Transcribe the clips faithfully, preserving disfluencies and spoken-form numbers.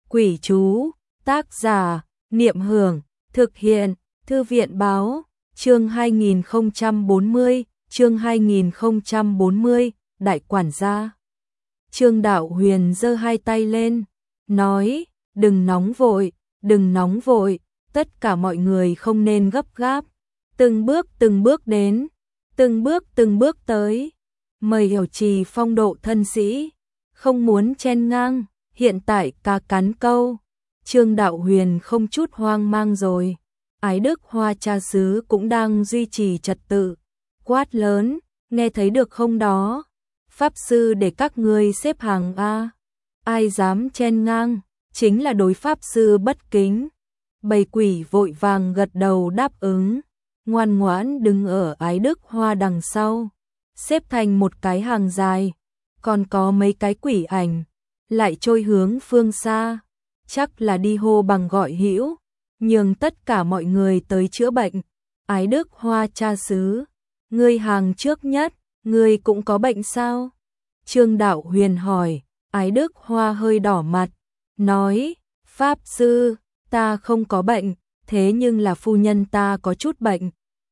Quỷ chú, tác giả, Niệm Hưởng, thực hiện, Thư viện báo, chương hai nghìn không trăm bốn mươi, chương hai nghìn không trăm bốn mươi, đại quản gia. Trương Đạo Huyền giơ hai tay lên, nói, đừng nóng vội, đừng nóng vội, tất cả mọi người không nên gấp gáp, từng bước từng bước đến, từng bước từng bước tới, mời hiểu trì phong độ thân sĩ, không muốn chen ngang, hiện tại cá cắn câu. Trương Đạo Huyền không chút hoang mang rồi, Ái Đức Hoa cha xứ cũng đang duy trì trật tự, quát lớn, nghe thấy được không đó? Pháp sư để các ngươi xếp hàng a, ai dám chen ngang, chính là đối pháp sư bất kính. Bầy quỷ vội vàng gật đầu đáp ứng, ngoan ngoãn đứng ở Ái Đức Hoa đằng sau, xếp thành một cái hàng dài, còn có mấy cái quỷ ảnh lại trôi hướng phương xa, chắc là đi hô bằng gọi hữu, nhường tất cả mọi người tới chữa bệnh. Ái Đức Hoa cha xứ, ngươi hàng trước nhất, ngươi cũng có bệnh sao? Trương Đạo Huyền hỏi. Ái Đức Hoa hơi đỏ mặt, nói, Pháp sư, ta không có bệnh, thế nhưng là phu nhân ta có chút bệnh.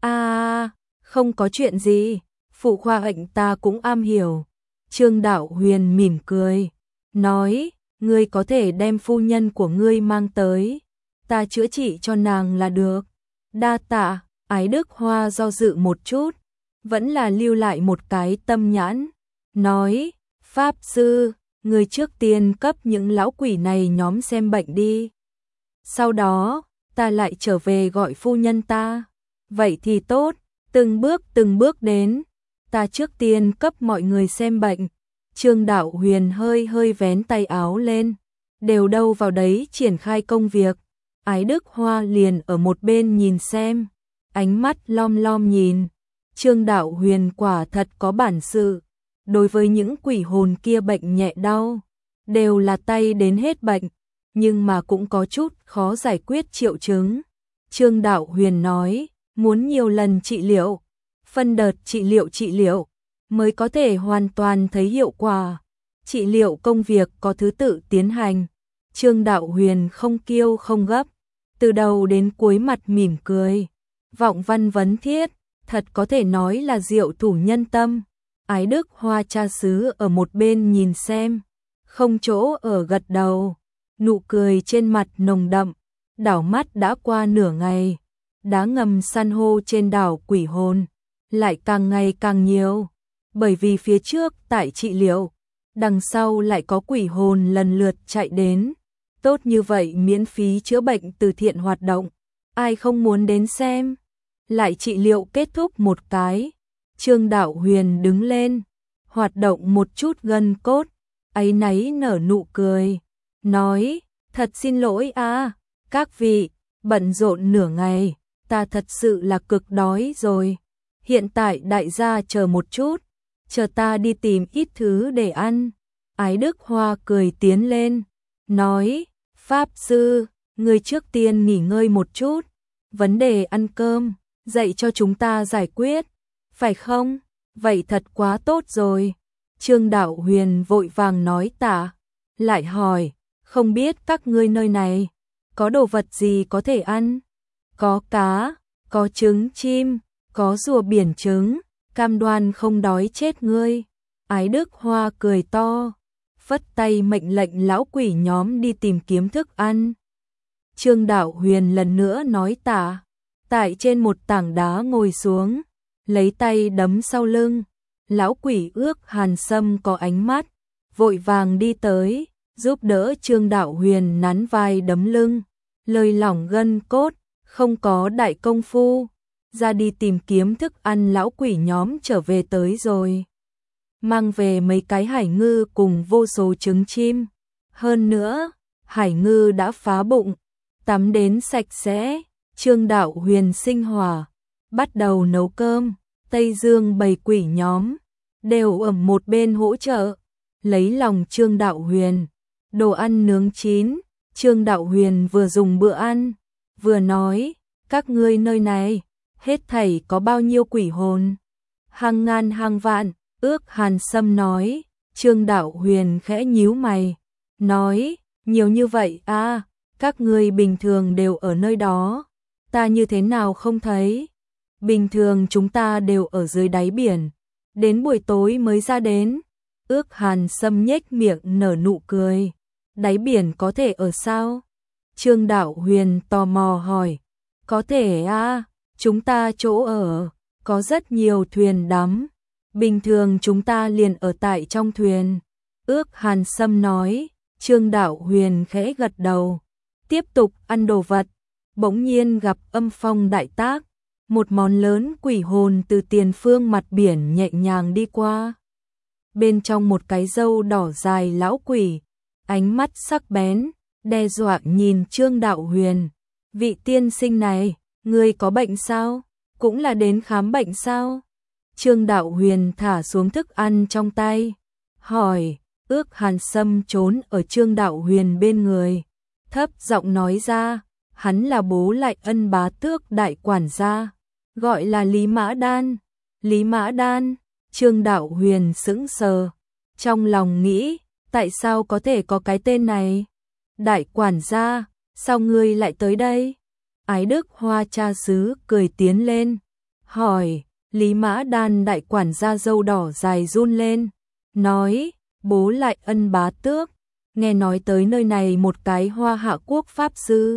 À, không có chuyện gì, phụ khoa bệnh ta cũng am hiểu. Trương Đạo Huyền mỉm cười, nói, ngươi có thể đem phu nhân của ngươi mang tới, ta chữa trị cho nàng là được. Đa tạ. Ái Đức Hoa do dự một chút, vẫn là lưu lại một cái tâm nhãn, nói, Pháp sư, người trước tiên cấp những lão quỷ này nhóm xem bệnh đi. Sau đó, ta lại trở về gọi phu nhân ta. Vậy thì tốt, từng bước từng bước đến, ta trước tiên cấp mọi người xem bệnh. Trương Đạo Huyền hơi hơi vén tay áo lên, đều đâu vào đấy triển khai công việc. Ái Đức Hoa liền ở một bên nhìn xem, ánh mắt lom lom nhìn. Trương Đạo Huyền quả thật có bản sự, đối với những quỷ hồn kia bệnh nhẹ đau, đều là tay đến hết bệnh, nhưng mà cũng có chút khó giải quyết triệu chứng. Trương Đạo Huyền nói, muốn nhiều lần trị liệu, phân đợt trị liệu trị liệu, mới có thể hoàn toàn thấy hiệu quả. Trị liệu công việc có thứ tự tiến hành. Trương Đạo Huyền không kiêu không gấp, từ đầu đến cuối mặt mỉm cười, vọng văn vấn thiết, thật có thể nói là diệu thủ nhân tâm. Ái Đức Hoa cha xứ ở một bên nhìn xem, không chỗ ở gật đầu, nụ cười trên mặt nồng đậm, đảo mắt đã qua nửa ngày, đá ngầm san hô trên đảo quỷ hồn lại càng ngày càng nhiều, bởi vì phía trước tại trị liệu, đằng sau lại có quỷ hồn lần lượt chạy đến. Tốt như vậy miễn phí chữa bệnh từ thiện hoạt động, ai không muốn đến xem. Lại trị liệu kết thúc một cái, Trương Đạo Huyền đứng lên, hoạt động một chút gân cốt, áy náy nở nụ cười, nói, thật xin lỗi a, các vị, bận rộn nửa ngày, ta thật sự là cực đói rồi. Hiện tại đại gia chờ một chút, chờ ta đi tìm ít thứ để ăn. Ái Đức Hoa cười tiến lên, nói, Pháp sư, người trước tiên nghỉ ngơi một chút, vấn đề ăn cơm, dạy cho chúng ta giải quyết, phải không? Vậy thật quá tốt rồi. Trương Đạo Huyền vội vàng nói tạ, lại hỏi, không biết các ngươi nơi này, có đồ vật gì có thể ăn? Có cá, có trứng chim, có rùa biển trứng, cam đoan không đói chết ngươi. Ái Đức Hoa cười to, phất tay mệnh lệnh lão quỷ nhóm đi tìm kiếm thức ăn. Trương Đạo Huyền lần nữa nói tạ, tại trên một tảng đá ngồi xuống, lấy tay đấm sau lưng. Lão quỷ ước Hàn Sâm có ánh mắt, vội vàng đi tới, giúp đỡ Trương Đạo Huyền nắn vai đấm lưng, lơi lỏng gân cốt, không có đại công phu, ra đi tìm kiếm thức ăn. Lão quỷ nhóm trở về tới rồi, mang về mấy cái hải ngư cùng vô số trứng chim. Hơn nữa, hải ngư đã phá bụng, tắm đến sạch sẽ. Trương Đạo Huyền sinh hỏa, bắt đầu nấu cơm. Tây Dương bầy quỷ nhóm đều ở một bên hỗ trợ, lấy lòng Trương Đạo Huyền. Đồ ăn nướng chín, Trương Đạo Huyền vừa dùng bữa ăn, vừa nói, các ngươi nơi này, hết thảy có bao nhiêu quỷ hồn? Hàng ngàn hàng vạn. Ước Hàn Sâm nói. Trương Đạo Huyền khẽ nhíu mày, nói, Nhiều như vậy à, các ngươi bình thường đều ở nơi đó, ta như thế nào không thấy? Bình thường chúng ta đều ở dưới đáy biển, đến buổi tối mới ra đến. Ước Hàn Sâm nhếch miệng nở nụ cười. Đáy biển có thể ở sao? Trương Đạo Huyền tò mò hỏi. Có thể à, chúng ta chỗ ở, có rất nhiều thuyền đắm. Bình thường chúng ta liền ở tại trong thuyền. Ước Hàn Sâm nói. Trương Đạo Huyền khẽ gật đầu. Tiếp tục ăn đồ vật. Bỗng nhiên gặp âm phong đại tác. Một món lớn quỷ hồn từ tiền phương mặt biển nhẹ nhàng đi qua. Bên trong một cái râu đỏ dài lão quỷ, ánh mắt sắc bén, đe dọa nhìn Trương Đạo Huyền. Vị tiên sinh này, ngươi có bệnh sao? Cũng là đến khám bệnh sao? Trương Đạo Huyền thả xuống thức ăn trong tay, hỏi. Ước Hàn Sâm trốn ở Trương Đạo Huyền bên người, thấp giọng nói ra, hắn là bố Lại Ân bá tước đại quản gia, gọi là Lý Mã Đan. Lý Mã Đan, Trương Đạo Huyền sững sờ, trong lòng nghĩ, tại sao có thể có cái tên này? Đại quản gia, sao ngươi lại tới đây? Ái Đức Hoa cha xứ cười tiến lên, hỏi. Lý Mã Đan đại quản gia râu đỏ dài run lên, nói, bố Lại Ân bá tước, nghe nói tới nơi này một cái Hoa Hạ quốc pháp sư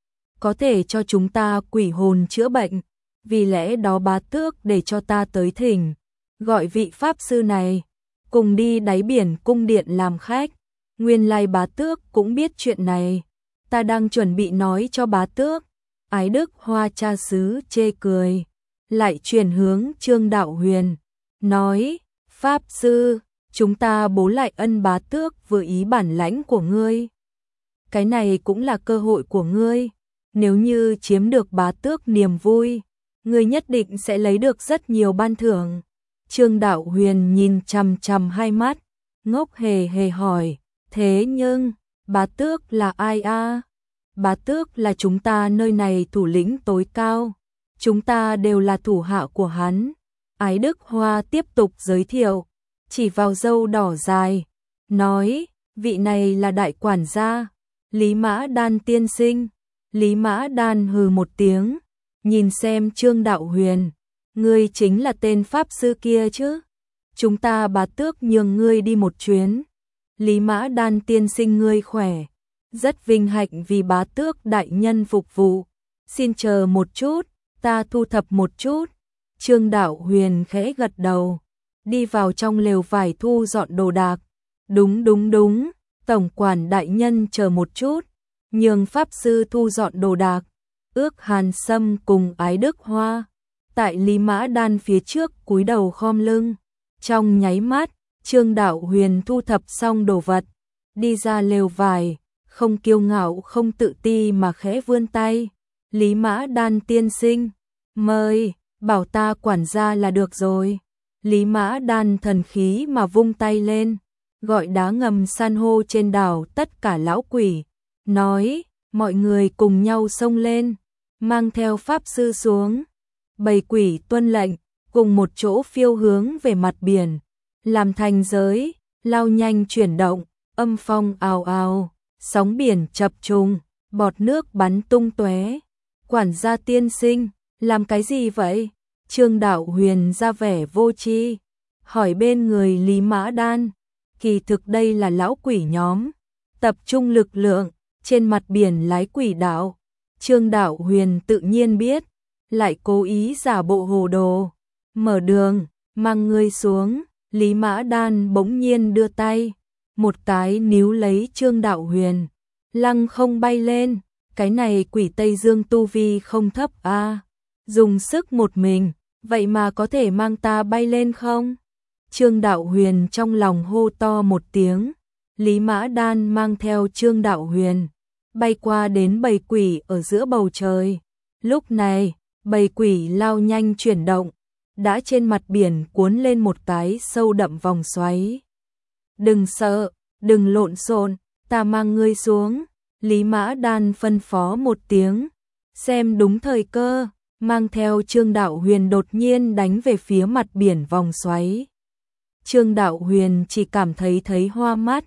có thể cho chúng ta quỷ hồn chữa bệnh, vì lẽ đó bá tước để cho ta tới thỉnh, gọi vị pháp sư này cùng đi đáy biển cung điện làm khách. Nguyên lai bá tước cũng biết chuyện này, ta đang chuẩn bị nói cho bá tước. Ái Đức Hoa cha xứ chê cười, lại chuyển hướng Trương Đạo Huyền, nói, pháp sư, chúng ta bố Lại Ân bá tước vừa ý bản lãnh của ngươi. Cái này cũng là cơ hội của ngươi, nếu như chiếm được bá tước niềm vui, ngươi nhất định sẽ lấy được rất nhiều ban thưởng. Trương Đạo Huyền nhìn chằm chằm hai mắt, ngốc hề hề hỏi, thế nhưng, bá tước là ai a? Bá tước là chúng ta nơi này thủ lĩnh tối cao, chúng ta đều là thủ hạ của hắn. Ái Đức Hoa tiếp tục giới thiệu, chỉ vào râu đỏ dài, nói, vị này là đại quản gia, Lý Mã Đan tiên sinh. Lý Mã Đan hừ một tiếng, nhìn xem Trương Đạo Huyền, ngươi chính là tên pháp sư kia chứ? Chúng ta bá tước nhường ngươi đi một chuyến. Lý Mã Đan tiên sinh ngươi khỏe, rất vinh hạnh vì bá tước đại nhân phục vụ. Xin chờ một chút, ta thu thập một chút. Trương Đạo Huyền khẽ gật đầu, đi vào trong lều vải thu dọn đồ đạc. Đúng đúng đúng, tổng quản đại nhân chờ một chút, nhường pháp sư thu dọn đồ đạc. Ước Hàn Sâm cùng Ái Đức Hoa tại Lý Mã Đan phía trước cúi đầu khom lưng. Trong nháy mắt, Trương Đạo Huyền thu thập xong đồ vật, đi ra lều vải, không kiêu ngạo không tự ti mà khẽ vươn tay. Lý Mã Đan tiên sinh, mời, bảo ta quản gia là được rồi. Lý Mã Đan thần khí mà vung tay lên, gọi đá ngầm san hô trên đảo tất cả lão quỷ, nói, mọi người cùng nhau xông lên, mang theo pháp sư xuống. Bầy quỷ tuân lệnh, cùng một chỗ phiêu hướng về mặt biển, làm thành giới, lao nhanh chuyển động, âm phong ào ào, sóng biển chập trùng, bọt nước bắn tung tóe. Quản gia tiên sinh, làm cái gì vậy? Trương Đạo Huyền ra vẻ vô tri, hỏi bên người Lý Mã Đan. Kỳ thực đây là lão quỷ nhóm, tập trung lực lượng, trên mặt biển lái quỷ đạo. Trương Đạo Huyền tự nhiên biết, lại cố ý giả bộ hồ đồ. Mở đường, mang ngươi xuống. Lý Mã Đan bỗng nhiên đưa tay, một cái níu lấy Trương Đạo Huyền, lăng không bay lên. Cái này quỷ Tây Dương tu vi không thấp a, à, dùng sức một mình, vậy mà có thể mang ta bay lên không? Trương Đạo Huyền trong lòng hô to một tiếng, Lý Mã Đan mang theo Trương Đạo Huyền, bay qua đến bầy quỷ ở giữa bầu trời. Lúc này, bầy quỷ lao nhanh chuyển động, đã trên mặt biển cuốn lên một cái sâu đậm vòng xoáy. Đừng sợ, đừng lộn xộn, ta mang ngươi xuống. Lý Mã Đan phân phó một tiếng, xem đúng thời cơ, mang theo Trương Đạo Huyền đột nhiên đánh về phía mặt biển vòng xoáy. Trương Đạo Huyền chỉ cảm thấy thấy hoa mắt,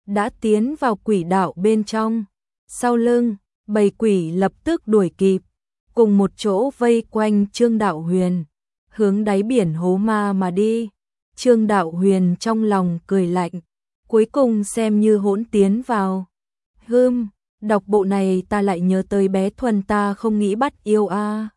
đã tiến vào quỷ đạo bên trong. Sau lưng, bầy quỷ lập tức đuổi kịp, cùng một chỗ vây quanh Trương Đạo Huyền, hướng đáy biển hố ma mà đi. Trương Đạo Huyền trong lòng cười lạnh, cuối cùng xem như hỗn tiến vào. Hừm, đọc bộ này ta lại nhớ tới bé Thuần ta không nghĩ bắt yêu a.